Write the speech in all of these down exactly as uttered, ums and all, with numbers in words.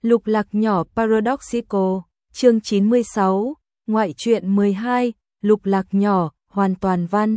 Lục lạc nhỏ Paradoxical, chương chín mươi sáu, ngoại truyện mười hai, lục lạc nhỏ, hoàn toàn văn.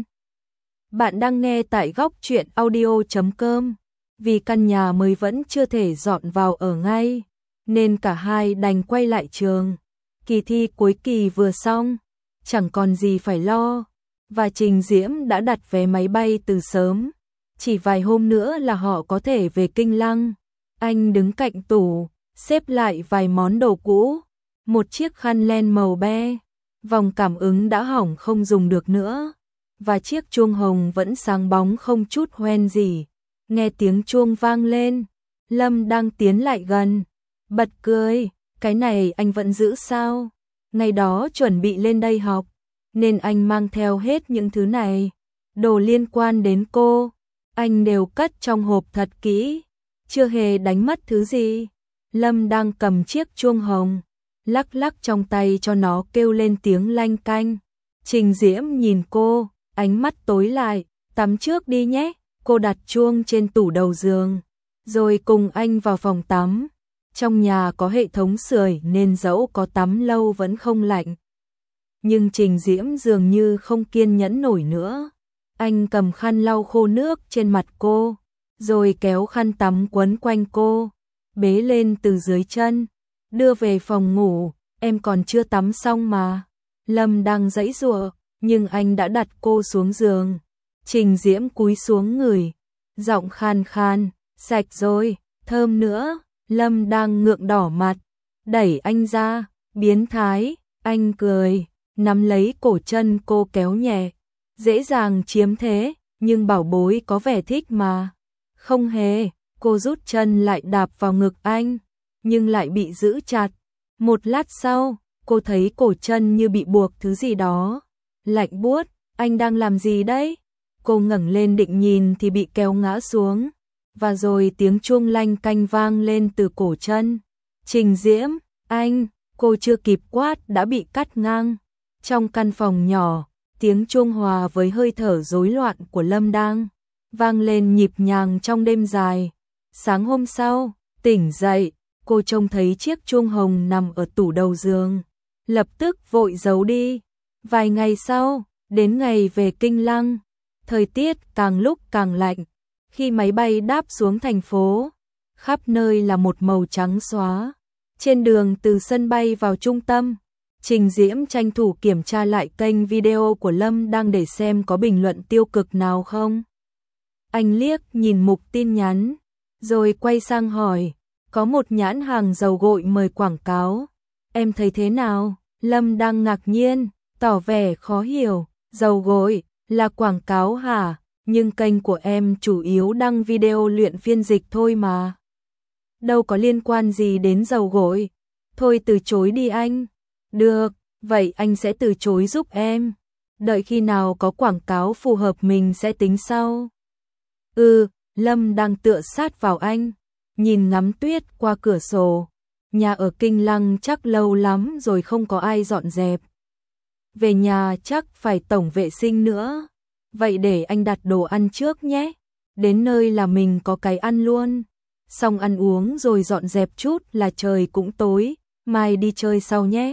Bạn đang nghe tại góc truyện audio chấm com. Vì căn nhà mới vẫn chưa thể dọn vào ở ngay, nên cả hai đành quay lại trường. Kỳ thi cuối kỳ vừa xong, chẳng còn gì phải lo, và Trình Diễm đã đặt vé máy bay từ sớm. Chỉ vài hôm nữa là họ có thể về Kinh Lăng. Anh đứng cạnh tủ, xếp lại vài món đồ cũ, một chiếc khăn len màu be, vòng cảm ứng đã hỏng không dùng được nữa, và chiếc chuông hồng vẫn sáng bóng không chút hoen gì. Nghe tiếng chuông vang lên, Lâm đang tiến lại gần, bật cười, cái này anh vẫn giữ sao? Ngày đó chuẩn bị lên đây học, nên anh mang theo hết những thứ này, đồ liên quan đến cô, anh đều cất trong hộp thật kỹ, chưa hề đánh mất thứ gì. Lâm đang cầm chiếc chuông hồng, lắc lắc trong tay cho nó kêu lên tiếng lanh canh. Trình Diễm nhìn cô, ánh mắt tối lại, tắm trước đi nhé. Cô đặt chuông trên tủ đầu giường, rồi cùng anh vào phòng tắm. Trong nhà có hệ thống sưởi nên dẫu có tắm lâu vẫn không lạnh. Nhưng Trình Diễm dường như không kiên nhẫn nổi nữa. Anh cầm khăn lau khô nước trên mặt cô, rồi kéo khăn tắm quấn quanh cô, bế lên từ dưới chân, đưa về phòng ngủ. Em còn chưa tắm xong mà. Lâm đang giãy giụa, nhưng anh đã đặt cô xuống giường. Trình Diễm cúi xuống ngửi, giọng khan khan, sạch rồi, thơm nữa. Lâm đang ngượng đỏ mặt, đẩy anh ra, biến thái. Anh cười, nắm lấy cổ chân cô kéo nhẹ, dễ dàng chiếm thế, nhưng bảo bối có vẻ thích mà. Không hề, cô rút chân lại đạp vào ngực anh, nhưng lại bị giữ chặt. Một lát sau, cô thấy cổ chân như bị buộc thứ gì đó, lạnh buốt. Anh đang làm gì đấy? Cô ngẩng lên định nhìn thì bị kéo ngã xuống, và rồi tiếng chuông lanh canh vang lên từ cổ chân. Trình Diễm, anh, cô chưa kịp quát đã bị cắt ngang. Trong căn phòng nhỏ, tiếng chuông hòa với hơi thở rối loạn của Lâm đang vang lên nhịp nhàng trong đêm dài. Sáng hôm sau, tỉnh dậy, cô trông thấy chiếc chuông hồng nằm ở tủ đầu giường, lập tức vội giấu đi. Vài ngày sau, đến ngày về Kinh Lăng, thời tiết càng lúc càng lạnh. Khi máy bay đáp xuống thành phố, khắp nơi là một màu trắng xóa. Trên đường từ sân bay vào trung tâm, Trình Diễm tranh thủ kiểm tra lại kênh video của Lâm đang để xem có bình luận tiêu cực nào không. Anh liếc nhìn mục tin nhắn, rồi quay sang hỏi, có một nhãn hàng dầu gội mời quảng cáo. Em thấy thế nào? Lâm đang ngạc nhiên, tỏ vẻ khó hiểu. Dầu gội là quảng cáo hả? Nhưng kênh của em chủ yếu đăng video luyện phiên dịch thôi mà. Đâu có liên quan gì đến dầu gội. Thôi từ chối đi anh. Được, vậy anh sẽ từ chối giúp em. Đợi khi nào có quảng cáo phù hợp mình sẽ tính sau. Ừ, Lâm đang tựa sát vào anh, nhìn ngắm tuyết qua cửa sổ. Nhà ở Kinh Lăng chắc lâu lắm rồi không có ai dọn dẹp. Về nhà chắc phải tổng vệ sinh nữa. Vậy để anh đặt đồ ăn trước nhé. Đến nơi là mình có cái ăn luôn. Xong ăn uống rồi dọn dẹp chút là trời cũng tối. Mai đi chơi sau nhé.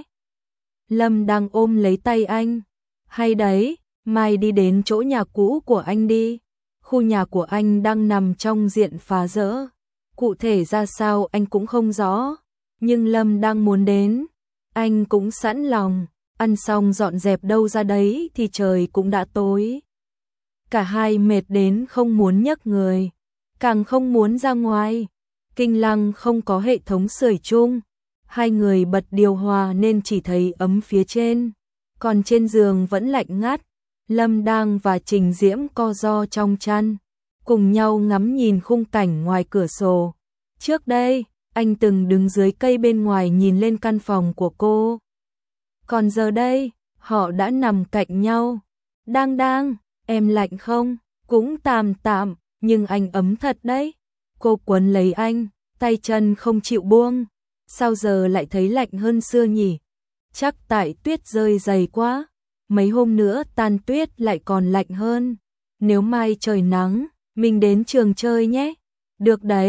Lâm đang ôm lấy tay anh. Hay đấy, mai đi đến chỗ nhà cũ của anh đi. Khu nhà của anh đang nằm trong diện phá rỡ. Cụ thể ra sao anh cũng không rõ. Nhưng Lâm đang muốn đến. Anh cũng sẵn lòng. Ăn xong dọn dẹp đâu ra đấy thì trời cũng đã tối. Cả hai mệt đến không muốn nhấc người, càng không muốn ra ngoài. Kinh Lăng không có hệ thống sưởi chung. Hai người bật điều hòa nên chỉ thấy ấm phía trên, còn trên giường vẫn lạnh ngắt. Lâm đang và Trình Diễm co ro trong chăn, cùng nhau ngắm nhìn khung cảnh ngoài cửa sổ. Trước đây, anh từng đứng dưới cây bên ngoài nhìn lên căn phòng của cô. Còn giờ đây, họ đã nằm cạnh nhau. Đang đang, em lạnh không? Cũng tạm tạm, nhưng anh ấm thật đấy. Cô quấn lấy anh, tay chân không chịu buông. Sao giờ lại thấy lạnh hơn xưa nhỉ? Chắc tại tuyết rơi dày quá. Mấy hôm nữa tan tuyết lại còn lạnh hơn. Nếu mai trời nắng, mình đến trường chơi nhé. Được đấy,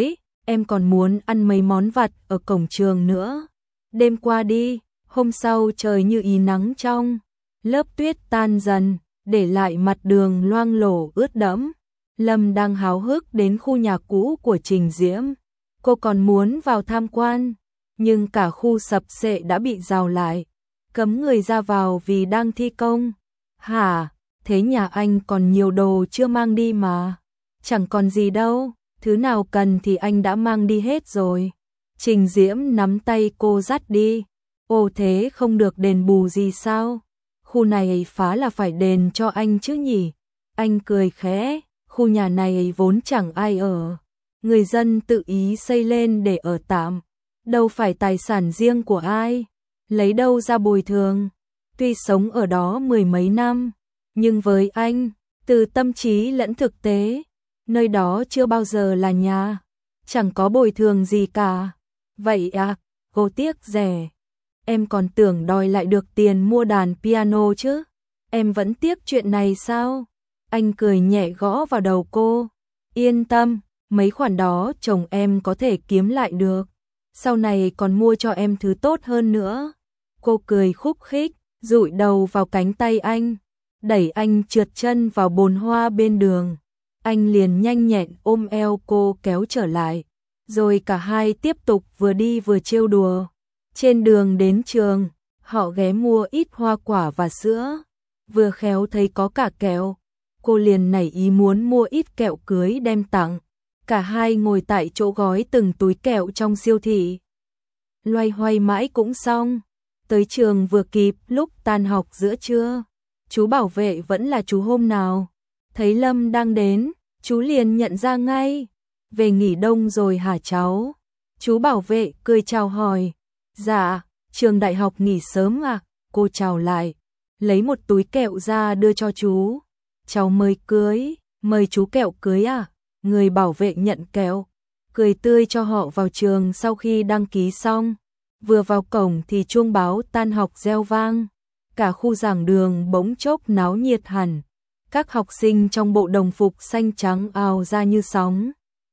em còn muốn ăn mấy món vặt ở cổng trường nữa. Đêm qua đi, hôm sau trời như ý nắng trong, lớp tuyết tan dần, để lại mặt đường loang lổ ướt đẫm. Lâm đang háo hức đến khu nhà cũ của Trình Diễm. Cô còn muốn vào tham quan, nhưng cả khu sập xệ đã bị rào lại, cấm người ra vào vì đang thi công. Hả? Thế nhà anh còn nhiều đồ chưa mang đi mà. Chẳng còn gì đâu, thứ nào cần thì anh đã mang đi hết rồi. Trình Diễm nắm tay cô dắt đi. Ồ, thế không được đền bù gì sao? Khu này phá là phải đền cho anh chứ nhỉ? Anh cười khẽ, khu nhà này vốn chẳng ai ở. Người dân tự ý xây lên để ở tạm. Đâu phải tài sản riêng của ai. Lấy đâu ra bồi thường? Tuy sống ở đó mười mấy năm, nhưng với anh, từ tâm trí lẫn thực tế, nơi đó chưa bao giờ là nhà. Chẳng có bồi thường gì cả. Vậy à, cô tiếc rẻ. Em còn tưởng đòi lại được tiền mua đàn piano chứ. Em vẫn tiếc chuyện này sao? Anh cười nhẹ gõ vào đầu cô. Yên tâm, mấy khoản đó chồng em có thể kiếm lại được. Sau này còn mua cho em thứ tốt hơn nữa. Cô cười khúc khích, dụi đầu vào cánh tay anh, đẩy anh trượt chân vào bồn hoa bên đường. Anh liền nhanh nhẹn ôm eo cô kéo trở lại, rồi cả hai tiếp tục vừa đi vừa trêu đùa. Trên đường đến trường, họ ghé mua ít hoa quả và sữa. Vừa khéo thấy có cả kẹo, cô liền nảy ý muốn mua ít kẹo cưới đem tặng. Cả hai ngồi tại chỗ gói từng túi kẹo trong siêu thị. Loay hoay mãi cũng xong. Tới trường vừa kịp lúc tan học giữa trưa. Chú bảo vệ vẫn là chú hôm nào. Thấy Lâm đang đến, chú liền nhận ra ngay. Về nghỉ đông rồi hả cháu? Chú bảo vệ cười chào hỏi. Dạ, trường đại học nghỉ sớm à? Cô chào lại, lấy một túi kẹo ra đưa cho chú. Cháu mới cưới, mời chú kẹo cưới à? Người bảo vệ nhận kẹo, cười tươi cho họ vào trường sau khi đăng ký xong. Vừa vào cổng thì chuông báo tan học reo vang. Cả khu giảng đường bỗng chốc náo nhiệt hẳn. Các học sinh trong bộ đồng phục xanh trắng ào ra như sóng.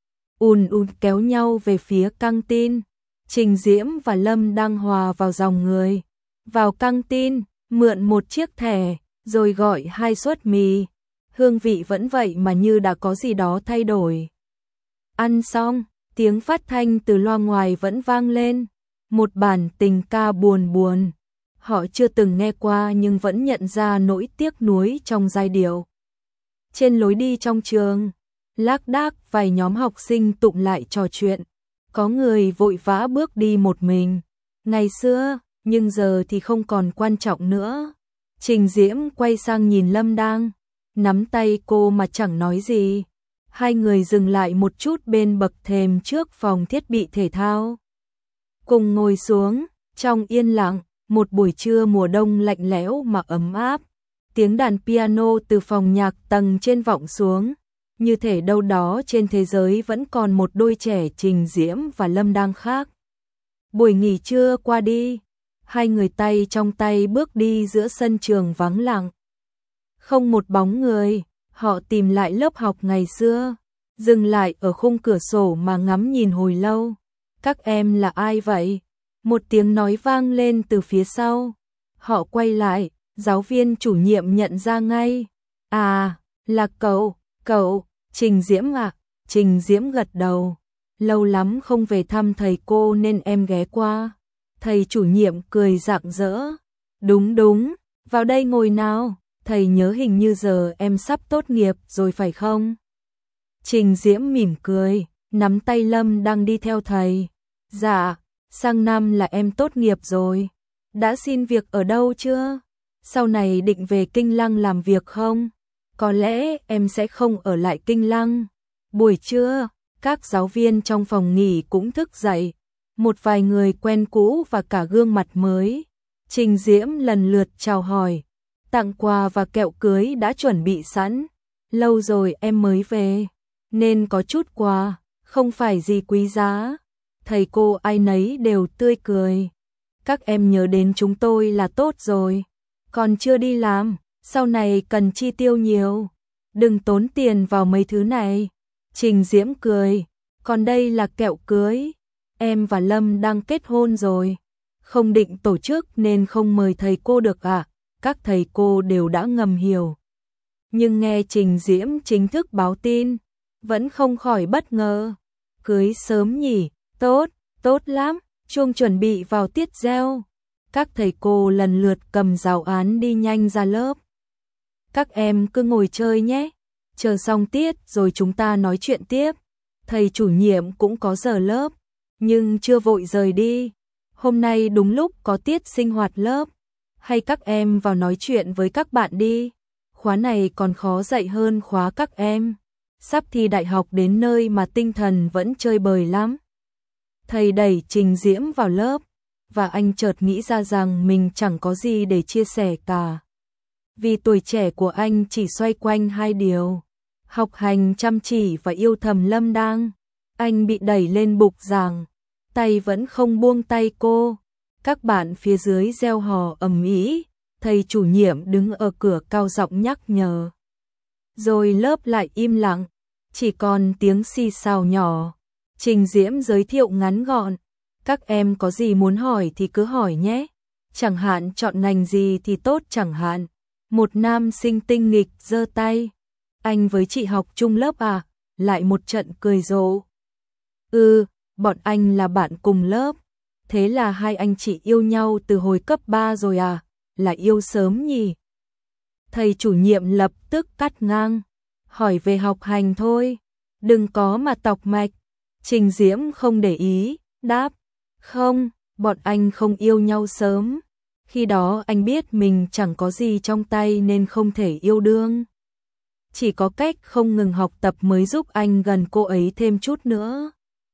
Ùn ùn kéo nhau về phía căng tin. Trình Diễm và Lâm đang hòa vào dòng người. Vào căng tin, mượn một chiếc thẻ, rồi gọi hai suất mì. Hương vị vẫn vậy mà như đã có gì đó thay đổi. Ăn xong, tiếng phát thanh từ loa ngoài vẫn vang lên. Một bản tình ca buồn buồn. Họ chưa từng nghe qua nhưng vẫn nhận ra nỗi tiếc nuối trong giai điệu. Trên lối đi trong trường, lác đác vài nhóm học sinh tụm lại trò chuyện. Có người vội vã bước đi một mình. Ngày xưa, nhưng giờ thì không còn quan trọng nữa. Trình Diễm quay sang nhìn Lâm đang nắm tay cô mà chẳng nói gì. Hai người dừng lại một chút bên bậc thềm trước phòng thiết bị thể thao. Cùng ngồi xuống, trong yên lặng, một buổi trưa mùa đông lạnh lẽo mà ấm áp. Tiếng đàn piano từ phòng nhạc tầng trên vọng xuống. Như thể đâu đó trên thế giới vẫn còn một đôi trẻ Trình Diễm và Lâm đang khác. Buổi nghỉ trưa qua đi, hai người tay trong tay bước đi giữa sân trường vắng lặng. Không một bóng người, họ tìm lại lớp học ngày xưa, dừng lại ở khung cửa sổ mà ngắm nhìn hồi lâu. Các em là ai vậy? Một tiếng nói vang lên từ phía sau. Họ quay lại, giáo viên chủ nhiệm nhận ra ngay. À, là cậu, cậu, Trình Diễm à? Trình Diễm gật đầu. Lâu lắm không về thăm thầy cô nên em ghé qua. Thầy chủ nhiệm cười rạng rỡ. Đúng đúng, vào đây ngồi nào. Thầy nhớ hình như giờ em sắp tốt nghiệp rồi phải không? Trình Diễm mỉm cười, nắm tay Lâm đang đi theo thầy. Dạ, sang năm là em tốt nghiệp rồi. Đã xin việc ở đâu chưa? Sau này định về Kinh Lăng làm việc không? Có lẽ em sẽ không ở lại Kinh Lăng. Buổi trưa, các giáo viên trong phòng nghỉ cũng thức dậy. Một vài người quen cũ và cả gương mặt mới. Trình Diễm lần lượt chào hỏi. Tặng quà và kẹo cưới đã chuẩn bị sẵn. Lâu rồi em mới về, nên có chút quà, không phải gì quý giá. Thầy cô ai nấy đều tươi cười. Các em nhớ đến chúng tôi là tốt rồi. Còn chưa đi làm, sau này cần chi tiêu nhiều. Đừng tốn tiền vào mấy thứ này. Trình Diễm cười, Còn đây là kẹo cưới, em và Lâm đang kết hôn rồi. Không định tổ chức nên không mời thầy cô được ạ. Các thầy cô đều đã ngầm hiểu. Nhưng nghe Trình Diễm chính thức báo tin, vẫn không khỏi bất ngờ. Cưới sớm nhỉ, tốt, tốt lắm, chuông chuẩn bị vào tiết reo. Các thầy cô lần lượt cầm giáo án đi nhanh ra lớp. Các em cứ ngồi chơi nhé, chờ xong tiết rồi chúng ta nói chuyện tiếp. Thầy chủ nhiệm cũng có giờ lớp, nhưng chưa vội rời đi. Hôm nay đúng lúc có tiết sinh hoạt lớp, hay các em vào nói chuyện với các bạn đi. Khóa này còn khó dạy hơn khóa các em. Sắp thi đại học đến nơi mà tinh thần vẫn chơi bời lắm. Thầy đẩy Trình Diễm vào lớp, và anh chợt nghĩ ra rằng mình chẳng có gì để chia sẻ cả. Vì tuổi trẻ của anh chỉ xoay quanh hai điều: học hành chăm chỉ và yêu thầm Lâm Đang. Anh bị đẩy lên bục giảng, tay vẫn không buông tay cô. Các bạn phía dưới reo hò ầm ĩ, thầy chủ nhiệm đứng ở cửa cao giọng nhắc nhở. Rồi lớp lại im lặng, chỉ còn tiếng xì xào nhỏ. Trình Diễm giới thiệu ngắn gọn, các em có gì muốn hỏi thì cứ hỏi nhé. Chẳng hạn chọn ngành gì thì tốt chẳng hạn. Một nam sinh tinh nghịch giơ tay. Anh với chị học chung lớp à? Lại một trận cười rộ. Ừ, bọn anh là bạn cùng lớp. Thế là hai anh chị yêu nhau từ hồi cấp ba rồi à? Là yêu sớm nhỉ? Thầy chủ nhiệm lập tức cắt ngang. Hỏi về học hành thôi, đừng có mà tọc mạch. Trình Diễm không để ý, đáp. Không, bọn anh không yêu nhau sớm. Khi đó anh biết mình chẳng có gì trong tay nên không thể yêu đương. Chỉ có cách không ngừng học tập mới giúp anh gần cô ấy thêm chút nữa.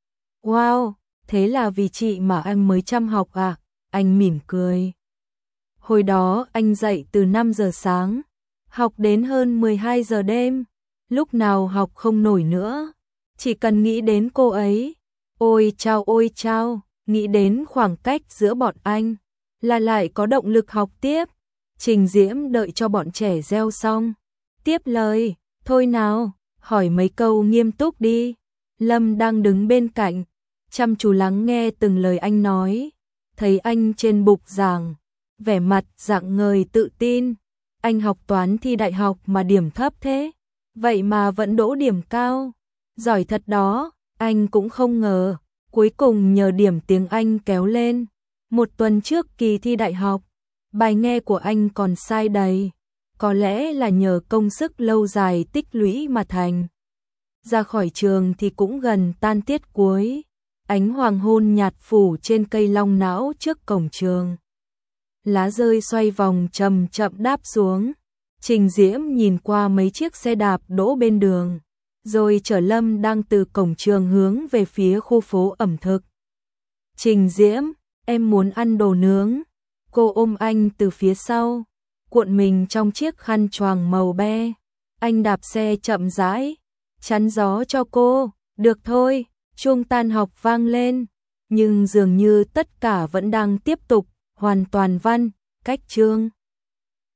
Wow, thế là vì chị mà anh mới chăm học à? Anh mỉm cười. Hồi đó anh dậy từ năm giờ sáng, học đến hơn mười hai giờ đêm. Lúc nào học không nổi nữa, chỉ cần nghĩ đến cô ấy. Ôi chao ôi chao, nghĩ đến khoảng cách giữa bọn anh là lại có động lực học tiếp. Trình Diễm đợi cho bọn trẻ reo xong, tiếp lời. Thôi nào, hỏi mấy câu nghiêm túc đi. Lâm đang đứng bên cạnh, chăm chú lắng nghe từng lời anh nói. Thấy anh trên bục giảng, vẻ mặt rạng ngời tự tin. Anh học toán thi đại học mà điểm thấp thế, vậy mà vẫn đỗ điểm cao. Giỏi thật đó, anh cũng không ngờ. Cuối cùng nhờ điểm tiếng Anh kéo lên. Một tuần trước kỳ thi đại học, bài nghe của anh còn sai đầy. Có lẽ là nhờ công sức lâu dài tích lũy mà thành. Ra khỏi trường thì cũng gần tan tiết cuối. Ánh hoàng hôn nhạt phủ trên cây long não trước cổng trường. Lá rơi xoay vòng chậm chậm đáp xuống. Trình Diễm nhìn qua mấy chiếc xe đạp đỗ bên đường, rồi chở Lâm đang từ cổng trường hướng về phía khu phố ẩm thực. Trình Diễm, em muốn ăn đồ nướng. Cô ôm anh từ phía sau, cuộn mình trong chiếc khăn choàng màu be. Anh đạp xe chậm rãi, chắn gió cho cô. Được thôi, chuông tan học vang lên. Nhưng dường như tất cả vẫn đang tiếp tục. Hoàn toàn văn, cách chương.